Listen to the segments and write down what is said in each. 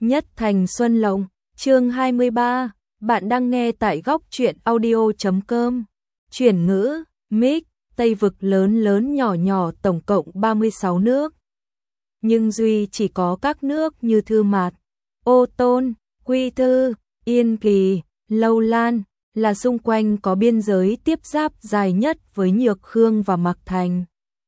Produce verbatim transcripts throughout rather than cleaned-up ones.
Nhất Thành Xuân Lộng, chương hai mươi ba, bạn đang nghe tại góc truyện audio chấm com. Chuyển ngữ, mic, Tây vực lớn lớn nhỏ nhỏ tổng cộng ba mươi sáu nước. Nhưng duy chỉ có các nước như Thư Mạt, Ô Tôn, Quy Thư, Yên Kỳ, Lâu Lan là xung quanh có biên giới tiếp giáp dài nhất với Nhược Khương và Mạc Thành.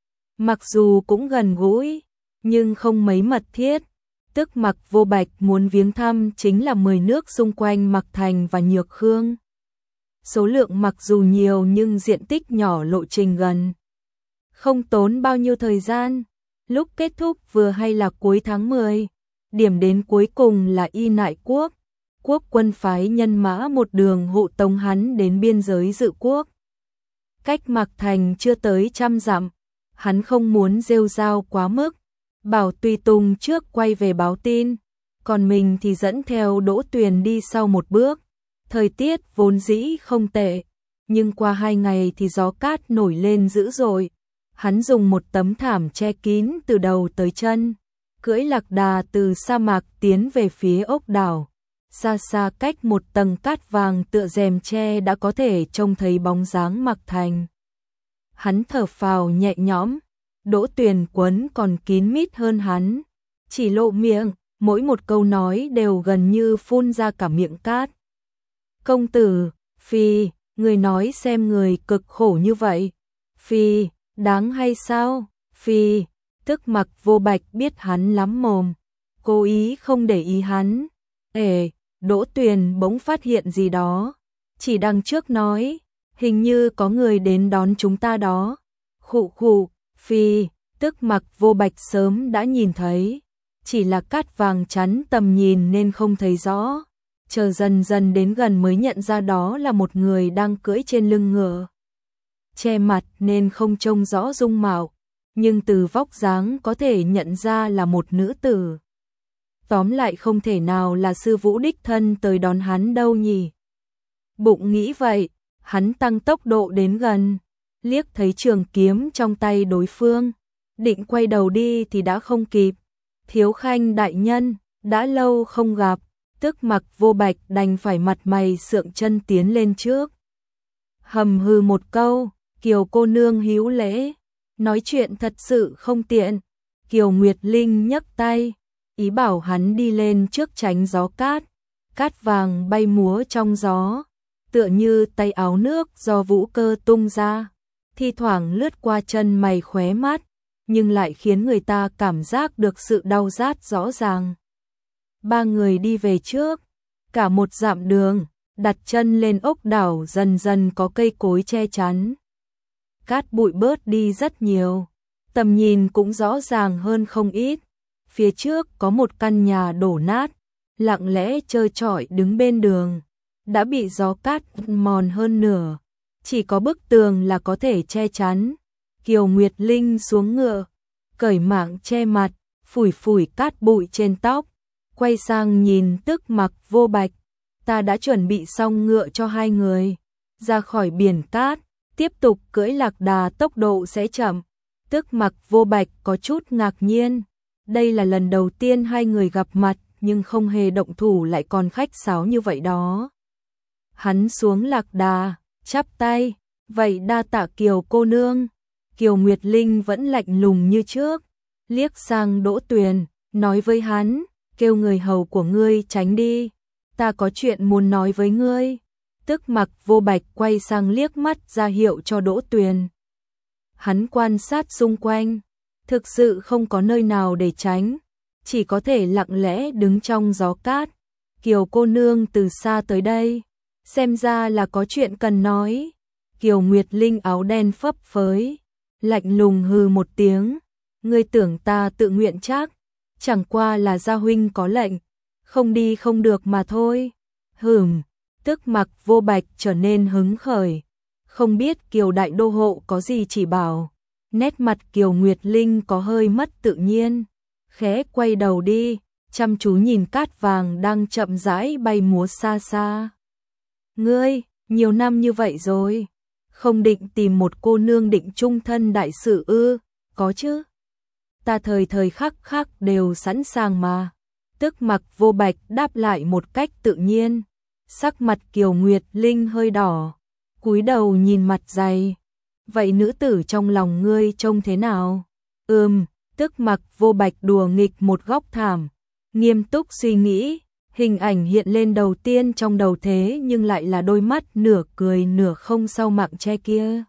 Mặc dù cũng gần gũi, nhưng không mấy mật thiết. Tức Mạc Vô Bạch muốn viếng thăm chính là mười nước xung quanh Mạc Thành và Nhược Khương. Số lượng mặc dù nhiều nhưng diện tích nhỏ, lộ trình gần. Không tốn bao nhiêu thời gian. Lúc kết thúc vừa hay là cuối tháng mười. Điểm đến cuối cùng là Y Nại Quốc. Quốc quân phái nhân mã một đường hộ tống hắn đến biên giới Dự Quốc. Cách Mạc Thành chưa tới trăm dặm. Hắn không muốn rêu rao quá mức. Bảo Tùy Tùng trước quay về báo tin, còn mình thì dẫn theo Đỗ Tuyền đi sau một bước. Thời tiết vốn dĩ không tệ, nhưng qua hai ngày thì gió cát nổi lên dữ dội. Hắn dùng một tấm thảm che kín từ đầu tới chân, cưỡi lạc đà từ sa mạc tiến về phía ốc đảo. Xa xa cách một tầng cát vàng tựa rèm che đã có thể trông thấy bóng dáng Mạc Thành. Hắn thở phào nhẹ nhõm. Đỗ Tuyền quấn còn kín mít hơn hắn, chỉ lộ miệng, mỗi một câu nói đều gần như phun ra cả miệng cát. Công tử, phi, người nói xem người cực khổ như vậy. Phi, đáng hay sao? Phi, tức Mạc Vô Bạch biết hắn lắm mồm, cố ý không để ý hắn. Ê, Đỗ Tuyền bỗng phát hiện gì đó, chỉ đằng trước nói, hình như có người đến đón chúng ta đó. Khụ khụ. Phi, tức Mạc Vô Bạch sớm đã nhìn thấy, chỉ là cát vàng chắn tầm nhìn nên không thấy rõ. Chờ dần dần đến gần mới nhận ra đó là một người đang cưỡi trên lưng ngựa. Che mặt nên không trông rõ dung mạo, nhưng từ vóc dáng có thể nhận ra là một nữ tử. Tóm lại không thể nào là sư Vũ đích thân tới đón hắn đâu nhỉ. Bụng nghĩ vậy, hắn tăng tốc độ đến gần. Liếc thấy trường kiếm trong tay đối phương, định quay đầu đi thì đã không kịp. Thiếu Khanh đại nhân, đã lâu không gặp, tức Mạc Vô Bạch đành phải mặt mày sượng chân tiến lên trước. Hầm hừ một câu, Kiều cô nương hữu lễ, nói chuyện thật sự không tiện. Kiều Nguyệt Linh nhấc tay, ý bảo hắn đi lên trước tránh gió cát. Cát vàng bay múa trong gió, tựa như tay áo nước do vũ cơ tung ra. Thi thoảng lướt qua chân mày khóe mắt, nhưng lại khiến người ta cảm giác được sự đau rát rõ ràng. Ba người đi về trước, cả một dặm đường, đặt chân lên ốc đảo dần dần có cây cối che chắn. Cát bụi bớt đi rất nhiều, tầm nhìn cũng rõ ràng hơn không ít. Phía trước có một căn nhà đổ nát, lặng lẽ trơ trọi đứng bên đường, đã bị gió cát mòn hơn nửa. Chỉ có bức tường là có thể che chắn. Kiều Nguyệt Linh xuống ngựa, cởi mảng che mặt, phủi phủi cát bụi trên tóc, quay sang nhìn tức Mạc Vô Bạch. Ta đã chuẩn bị xong ngựa cho hai người, ra khỏi biển cát, tiếp tục cưỡi lạc đà tốc độ sẽ chậm. Tức Mạc Vô Bạch có chút ngạc nhiên. Đây là lần đầu tiên hai người gặp mặt nhưng không hề động thủ lại còn khách sáo như vậy đó. Hắn xuống lạc đà, chắp tay, vậy đa tạ Kiều cô nương. Kiều Nguyệt Linh vẫn lạnh lùng như trước, liếc sang Đỗ Tuyền, nói với hắn, kêu người hầu của ngươi tránh đi, ta có chuyện muốn nói với ngươi. Tức Mạc Vô Bạch quay sang liếc mắt ra hiệu cho Đỗ Tuyền. Hắn quan sát xung quanh, thực sự không có nơi nào để tránh, chỉ có thể lặng lẽ đứng trong gió cát. Kiều cô nương từ xa tới đây, xem ra là có chuyện cần nói. Kiều Nguyệt Linh áo đen phấp phới, lạnh lùng hừ một tiếng, ngươi tưởng ta tự nguyện chắc, chẳng qua là gia huynh có lệnh, không đi không được mà thôi. Hừm, tức Mạc Vô Bạch trở nên hứng khởi, không biết Kiều đại đô hộ có gì chỉ bảo. Nét mặt Kiều Nguyệt Linh có hơi mất tự nhiên, khẽ quay đầu đi, chăm chú nhìn cát vàng đang chậm rãi bay múa xa xa. Ngươi, nhiều năm như vậy rồi, không định tìm một cô nương định chung thân đại sự ư? Có chứ. Ta thời thời khắc khắc đều sẵn sàng mà. Tức Mặc Vô Bạch đáp lại một cách tự nhiên. Sắc mặt Kiều Nguyệt Linh hơi đỏ, cúi đầu nhìn mặt dày. Vậy nữ tử trong lòng ngươi trông thế nào? Ừm, Tức Mặc Vô Bạch đùa nghịch một góc thảm, nghiêm túc suy nghĩ. Hình ảnh hiện lên đầu tiên trong đầu thế nhưng lại là đôi mắt nửa cười nửa không sau mạng che kia.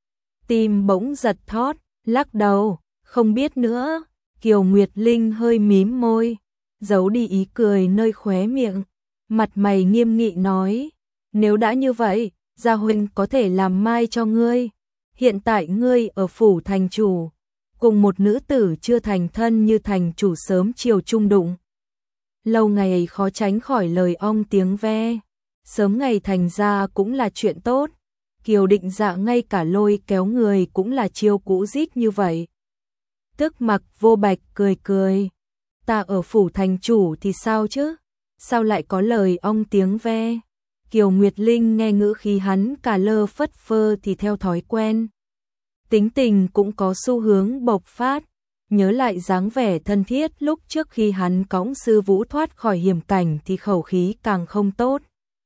Tim bỗng giật thót, lắc đầu, không biết nữa. Kiều Nguyệt Linh hơi mím môi, giấu đi ý cười nơi khóe miệng, mặt mày nghiêm nghị nói, nếu đã như vậy, gia huynh có thể làm mai cho ngươi. Hiện tại ngươi ở phủ thành chủ, cùng một nữ tử chưa thành thân như thành chủ sớm chiều chung đụng. Lâu ngày khó tránh khỏi lời ong tiếng ve, sớm ngày thành ra cũng là chuyện tốt. Kiều Định Dạ ngay cả lôi kéo người cũng là chiêu cũ rít như vậy. Tức Mặc Vô Bạch cười cười, ta ở phủ thành chủ thì sao chứ, sao lại có lời ong tiếng ve. Kiều Nguyệt Linh nghe ngữ khí hắn cả lơ phất phơ thì theo thói quen, tính tình cũng có xu hướng bộc phát. Nhớ lại dáng vẻ thân thiết lúc trước khi hắn cõng Sư Vũ thoát khỏi hiểm cảnh thì khẩu khí càng không tốt.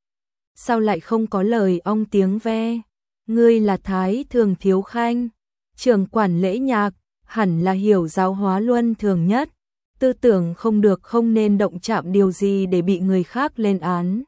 Sao lại không có lời ong tiếng ve? Ngươi là Thái Thường Thiếu Khanh, trưởng quản lễ nhạc, hẳn là hiểu giáo hóa luân thường nhất. Tư tưởng không được không nên động chạm điều gì để bị người khác lên án.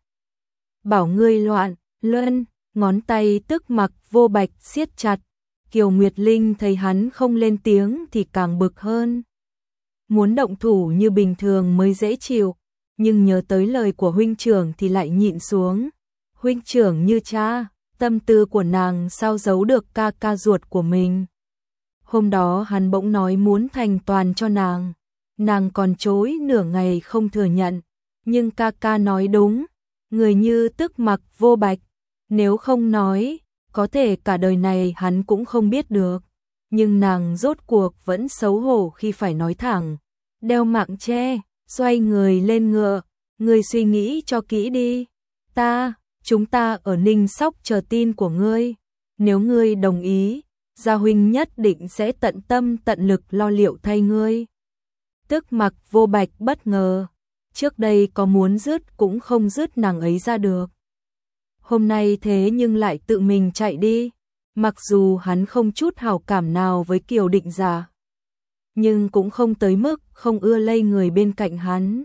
Bảo ngươi loạn, luân, ngón tay Tức Mặc Vô Bạch siết chặt. Kiều Nguyệt Linh thấy hắn không lên tiếng thì càng bực hơn. Muốn động thủ như bình thường mới dễ chịu, nhưng nhớ tới lời của huynh trưởng thì lại nhịn xuống. Huynh trưởng như cha, tâm tư của nàng sao giấu được ca ca ruột của mình. Hôm đó hắn bỗng nói muốn thành toàn cho nàng, nàng còn chối nửa ngày không thừa nhận, nhưng ca ca nói đúng, người như Tức Mặc Vô Bạch, nếu không nói, có thể cả đời này hắn cũng không biết được, nhưng nàng rốt cuộc vẫn xấu hổ khi phải nói thẳng. Đeo mạng che, xoay người lên ngựa, ngươi suy nghĩ cho kỹ đi. Ta, chúng ta ở Ninh Sóc chờ tin của ngươi. Nếu ngươi đồng ý, gia huynh nhất định sẽ tận tâm tận lực lo liệu thay ngươi. Tức Mặc Vô Bạch bất ngờ, trước đây có muốn dứt cũng không dứt nàng ấy ra được. Hôm nay thế nhưng lại tự mình chạy đi, mặc dù hắn không chút hảo cảm nào với Kiều Định Dạ, nhưng cũng không tới mức không ưa lây người bên cạnh hắn.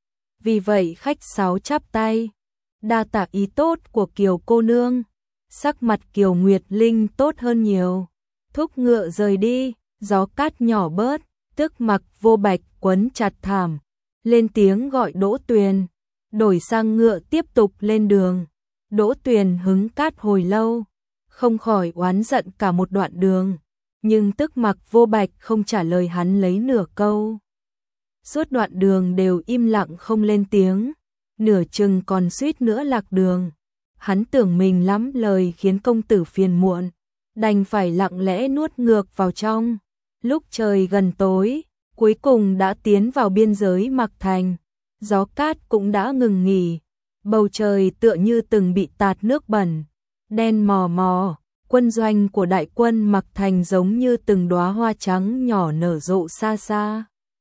Vì vậy khách sáo chắp tay, đa tạ ý tốt của Kiều cô nương. Sắc mặt Kiều Nguyệt Linh tốt hơn nhiều, thúc ngựa rời đi, gió cát nhỏ bớt. Tức Mặc Vô Bạch quấn chặt thảm, lên tiếng gọi Đỗ Tuyền, đổi sang ngựa tiếp tục lên đường. Đỗ Tuyền hứng cát hồi lâu, không khỏi oán giận cả một đoạn đường, nhưng Tức Mặc Vô Bạch không trả lời hắn lấy nửa câu. Suốt đoạn đường đều im lặng không lên tiếng, nửa chừng còn suýt nữa lạc đường. Hắn tưởng mình lắm lời khiến công tử phiền muộn, đành phải lặng lẽ nuốt ngược vào trong. Lúc trời gần tối, cuối cùng đã tiến vào biên giới Mạc Thành, gió cát cũng đã ngừng nghỉ. Bầu trời tựa như từng bị tạt nước bẩn, đen mò mò, quân doanh của đại quân Mạc Thành giống như từng đóa hoa trắng nhỏ nở rộ xa xa.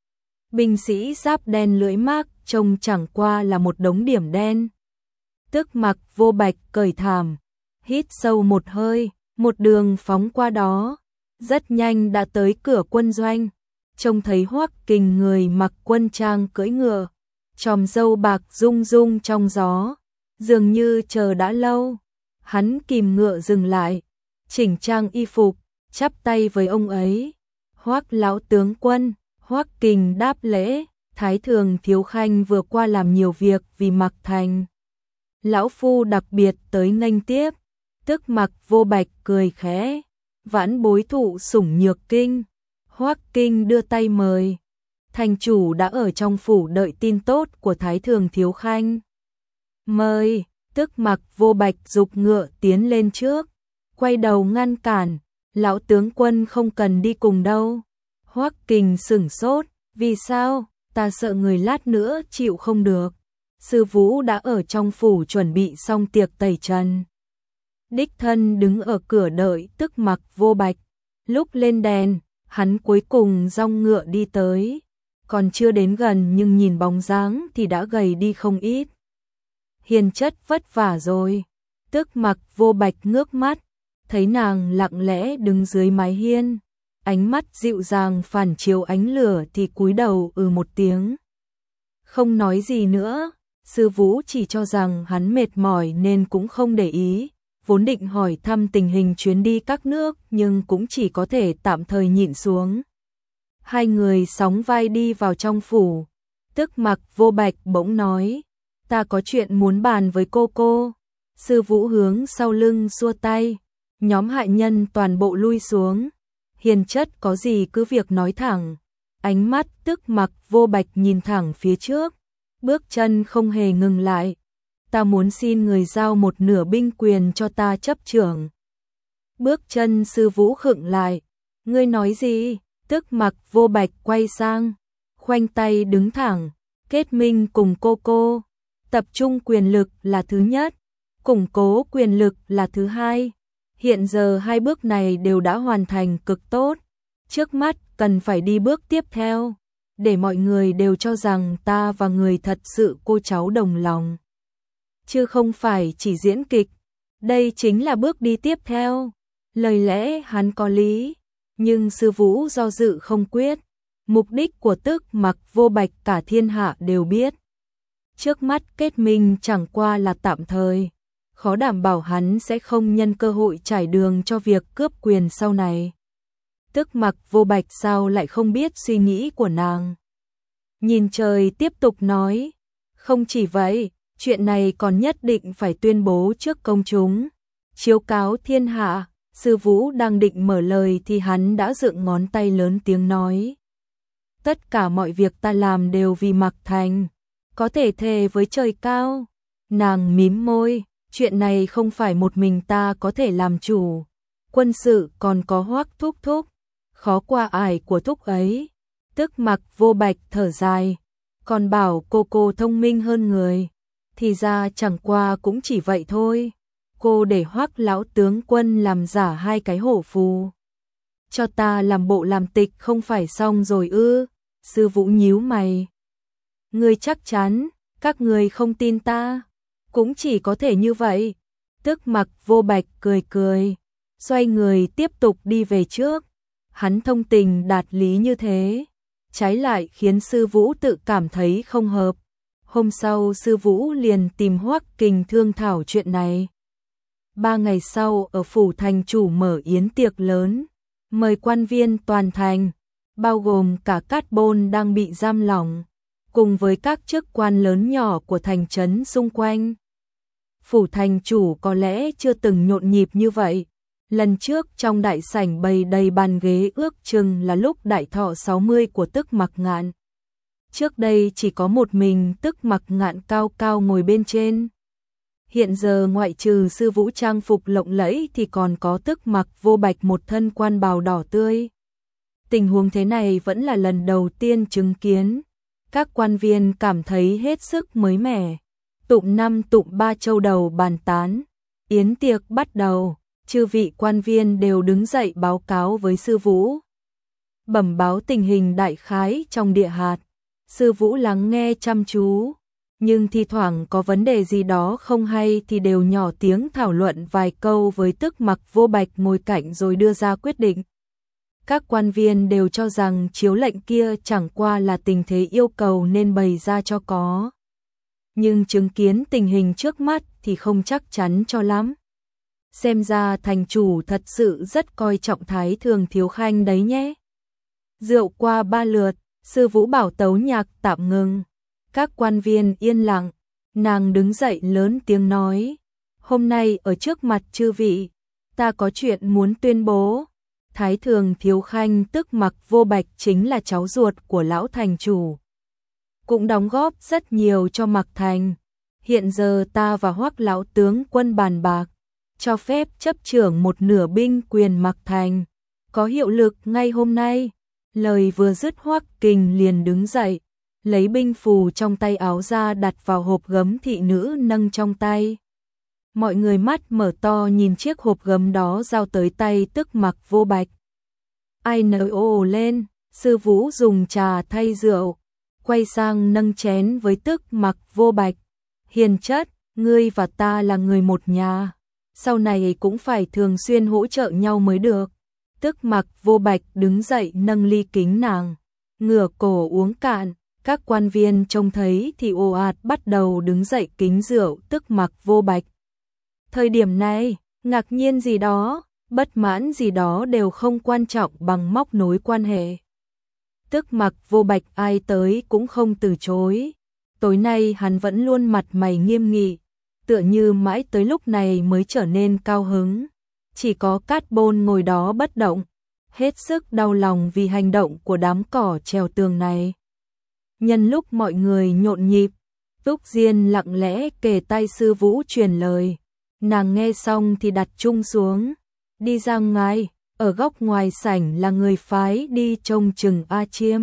Binh sĩ giáp đen lưỡi mác trông chẳng qua là một đống điểm đen. Tức Mặc Vô Bạch cởi thảm, hít sâu một hơi, một đường phóng qua đó, rất nhanh đã tới cửa quân doanh, trông thấy Hoắc Kình người mặc quân trang cưỡi ngựa, chòm râu bạc rung rung trong gió, dường như chờ đã lâu. Hắn kìm ngựa dừng lại, chỉnh trang y phục, chắp tay với ông ấy. Hoắc lão tướng quân. Hoắc Kình đáp lễ, Thái Thường Thiếu Khanh vừa qua làm nhiều việc vì Mạc Thành. Lão phu đặc biệt tới nghênh tiếp. Tức Mặc Vô Bạch cười khẽ, vãn bối thụ sủng nhược kinh. Hoắc Kinh đưa tay mời. Thành chủ đã ở trong phủ đợi tin tốt của Thái Thường Thiếu Khanh. Mời. Tức Mặc Vô Bạch giục ngựa tiến lên trước, quay đầu ngăn cản, lão tướng quân không cần đi cùng đâu. Hoắc Kình sửng sốt, vì sao? Ta sợ người lát nữa chịu không được. Sư Vũ đã ở trong phủ chuẩn bị xong tiệc tẩy trần. Đích thân đứng ở cửa đợi Tức Mặc Vô Bạch. Lúc lên đèn, hắn cuối cùng dong ngựa đi tới. còn chưa đến gần nhưng nhìn bóng dáng thì đã gầy đi không ít. Hiền chất vất vả rồi. Tức Mặc Vô Bạch ngước mắt, thấy nàng lặng lẽ đứng dưới mái hiên, ánh mắt dịu dàng phản chiếu ánh lửa thì cúi đầu ừ một tiếng. Không nói gì nữa, Sư Vũ chỉ cho rằng hắn mệt mỏi nên cũng không để ý, vốn định hỏi thăm tình hình chuyến đi các nước nhưng cũng chỉ có thể tạm thời nhịn xuống. Hai người sóng vai đi vào trong phủ, Tức Mặc Vô Bạch bỗng nói, ta có chuyện muốn bàn với cô cô. Sư Vũ hướng sau lưng xua tay, nhóm hạ nhân toàn bộ lui xuống. Hiền chất có gì cứ việc nói thẳng. Ánh mắt Tức Mặc Vô Bạch nhìn thẳng phía trước, bước chân không hề ngừng lại. Ta muốn xin người giao một nửa binh quyền cho ta chấp trưởng. Bước chân Sư Vũ khựng lại. Ngươi nói gì? Tức Mặc Vô Bạch quay sang, khoanh tay đứng thẳng, kết minh cùng cô cô. Tập trung quyền lực là thứ nhất, củng cố quyền lực là thứ hai. Hiện giờ hai bước này đều đã hoàn thành cực tốt. Trước mắt cần phải đi bước tiếp theo, để mọi người đều cho rằng ta và người thật sự cô cháu đồng lòng, chứ không phải chỉ diễn kịch. Đây chính là bước đi tiếp theo. Lời lẽ hắn có lý, nhưng Sư Vũ do dự không quyết. Mục đích của Tức Mặc Vô Bạch cả thiên hạ đều biết. Trước mắt kết minh chẳng qua là tạm thời, khó đảm bảo hắn sẽ không nhân cơ hội trải đường cho việc cướp quyền sau này. Tức Mặc Vô Bạch sao lại không biết suy nghĩ của nàng. Nhìn trời tiếp tục nói, không chỉ vậy, chuyện này còn nhất định phải tuyên bố trước công chúng, chiếu cáo thiên hạ. Sư Vũ đang định mở lời thì hắn đã dựng ngón tay lớn tiếng nói, tất cả mọi việc ta làm đều vì Mạc Thành, có thể thề với trời cao. Nàng mím môi, chuyện này không phải một mình ta có thể làm chủ, quân sự còn có Hoắc thúc thúc, khó qua ải của thúc ấy. Tức Mặc Vô Bạch thở dài, còn bảo cô cô thông minh hơn người, thì ra chẳng qua cũng chỉ vậy thôi. Cô để Hoắc lão tướng quân làm giả hai cái hổ phù cho ta làm bộ làm tịch không phải xong rồi ư? Sư Vũ nhíu mày. Ngươi chắc chắn, các người không tin ta, cũng chỉ có thể như vậy. Tức Mặc Vô Bạch cười cười, xoay người tiếp tục đi về trước. Hắn thông tình đạt lý như thế, trái lại khiến Sư Vũ tự cảm thấy không hợp. Hôm sau Sư Vũ liền tìm Hoắc Kình thương thảo chuyện này. Ba ngày sau ở phủ thành chủ mở yến tiệc lớn, mời quan viên toàn thành, bao gồm cả Cát Bôn đang bị giam lỏng, cùng với các chức quan lớn nhỏ của thành trấn xung quanh. Phủ thành chủ có lẽ chưa từng nhộn nhịp như vậy. Lần trước trong đại sảnh bày đầy bàn ghế ước chừng là lúc đại thọ sáu mươi của Tức Mặc Ngạn. Trước đây chỉ có một mình Tức Mặc Ngạn cao cao ngồi bên trên. Hiện giờ ngoại trừ Sư Vũ trang phục lộng lẫy thì còn có Tức Mặc Vô Bạch một thân quan bào đỏ tươi. Tình huống thế này vẫn là lần đầu tiên chứng kiến. Các quan viên cảm thấy hết sức mới mẻ. Tụng năm tụng ba châu đầu bàn tán. Yến tiệc bắt đầu, chư vị quan viên đều đứng dậy báo cáo với Sư Vũ. Bẩm báo tình hình đại khái trong địa hạt. Sư Vũ lắng nghe chăm chú, nhưng thi thoảng có vấn đề gì đó không hay thì đều nhỏ tiếng thảo luận vài câu với Tức Mặc Vô Bạch ngồi cạnh rồi đưa ra quyết định. Các quan viên đều cho rằng chiếu lệnh kia chẳng qua là tình thế yêu cầu nên bày ra cho có. Nhưng chứng kiến tình hình trước mắt thì không chắc chắn cho lắm. Xem ra thành chủ thật sự rất coi trọng Thái Thường Thiếu Khanh đấy nhé. Rượu qua ba lượt, Sư Vũ bảo tấu nhạc tạm ngừng. Các quan viên yên lặng, nàng đứng dậy lớn tiếng nói, hôm nay ở trước mặt chư vị, ta có chuyện muốn tuyên bố. Thái Thường Thiếu Khanh Tức Mặc Vô Bạch chính là cháu ruột của lão thành chủ, cũng đóng góp rất nhiều cho Mạc Thành. Hiện giờ ta và Hoắc lão tướng quân bàn bạc, cho phép chấp trưởng một nửa binh quyền Mạc Thành, có hiệu lực ngay hôm nay. Lời vừa dứt Hoắc Kình liền đứng dậy, lấy binh phù trong tay áo ra đặt vào hộp gấm thị nữ nâng trong tay. Mọi người mắt mở to nhìn chiếc hộp gấm đó giao tới tay Tức Mặc Vô Bạch. Ai nở ồ lên, Sư Vũ dùng trà thay rượu, quay sang nâng chén với Tức Mặc Vô Bạch. Hiền chất, ngươi và ta là người một nhà, sau này cũng phải thường xuyên hỗ trợ nhau mới được. Tức Mặc Vô Bạch đứng dậy nâng ly kính nàng, ngửa cổ uống cạn. Các quan viên trông thấy thì ồ ạt bắt đầu đứng dậy kính rượu Tức Mặc Vô Bạch. Thời điểm này, ngạc nhiên gì đó, bất mãn gì đó đều không quan trọng bằng móc nối quan hệ. Tức Mặc Vô Bạch ai tới cũng không từ chối. Tối nay hắn vẫn luôn mặt mày nghiêm nghị, tựa như mãi tới lúc này mới trở nên cao hứng. Chỉ có Cát Bôn ngồi đó bất động, hết sức đau lòng vì hành động của đám cỏ trèo tường này. Nhân lúc mọi người nhộn nhịp, Túc Diên lặng lẽ kề tai Sư Vũ truyền lời. Nàng nghe xong thì đặt chung xuống, đi ra ngoài, ở góc ngoài sảnh là người phái đi trông chừng A Chiêm.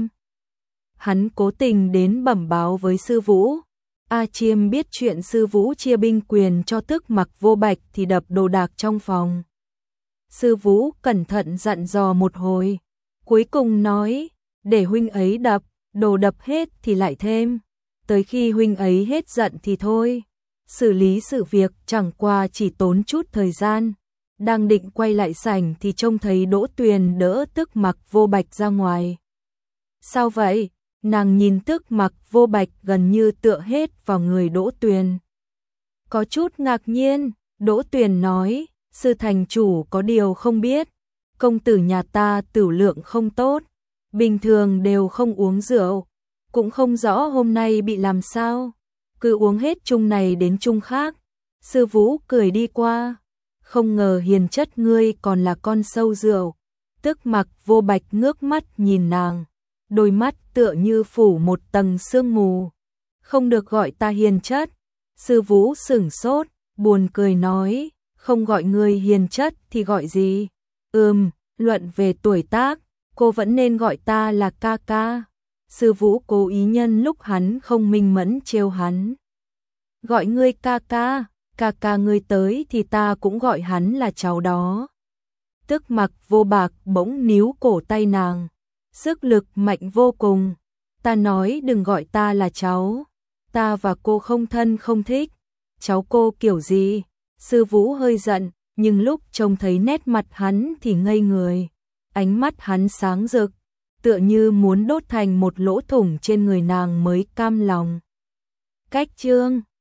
Hắn cố tình đến bẩm báo với Sư Vũ. A Chiêm biết chuyện Sư Vũ chia binh quyền cho Tức Mặc Vô Bạch thì đập đồ đạc trong phòng. Sư Vũ cẩn thận dặn dò một hồi, cuối cùng nói, để huynh ấy đập, đồ đập hết thì lại thêm, tới khi huynh ấy hết giận thì thôi. Xử lý sự việc chẳng qua chỉ tốn chút thời gian. Đang định quay lại sảnh thì trông thấy Đỗ Tuyền đỡ Tức Mặc Vô Bạch ra ngoài. Sao vậy? Nàng nhìn Tức Mặc Vô Bạch gần như tựa hết vào người Đỗ Tuyền. Có chút ngạc nhiên, Đỗ Tuyền nói, sư thành chủ có điều không biết, công tử nhà ta tửu lượng không tốt, bình thường đều không uống rượu, cũng không rõ hôm nay bị làm sao, cứ uống hết chung này đến chung khác. Sư Vũ cười đi qua, không ngờ hiền chất ngươi còn là con sâu rượu. Tức Mặc Vô Bạch ngước mắt nhìn nàng, đôi mắt tựa như phủ một tầng sương mù. Không được gọi ta hiền chất. Sư Vũ sửng sốt, buồn cười nói, không gọi ngươi hiền chất thì gọi gì? Ừm, luận về tuổi tác, cô vẫn nên gọi ta là ca ca. Sư Vũ cố ý nhân lúc hắn không minh mẫn trêu hắn. Gọi ngươi ca ca, ca ca ngươi tới thì ta cũng gọi hắn là cháu đó. Tức Mặc Vô Bạch bỗng níu cổ tay nàng, sức lực mạnh vô cùng. Ta nói đừng gọi ta là cháu, ta và cô không thân không thích. Cháu cô kiểu gì? Sư Vũ hơi giận, nhưng lúc trông thấy nét mặt hắn thì ngây người. Ánh mắt hắn sáng rực, tựa như muốn đốt thành một lỗ thủng trên người nàng mới cam lòng. Cách chương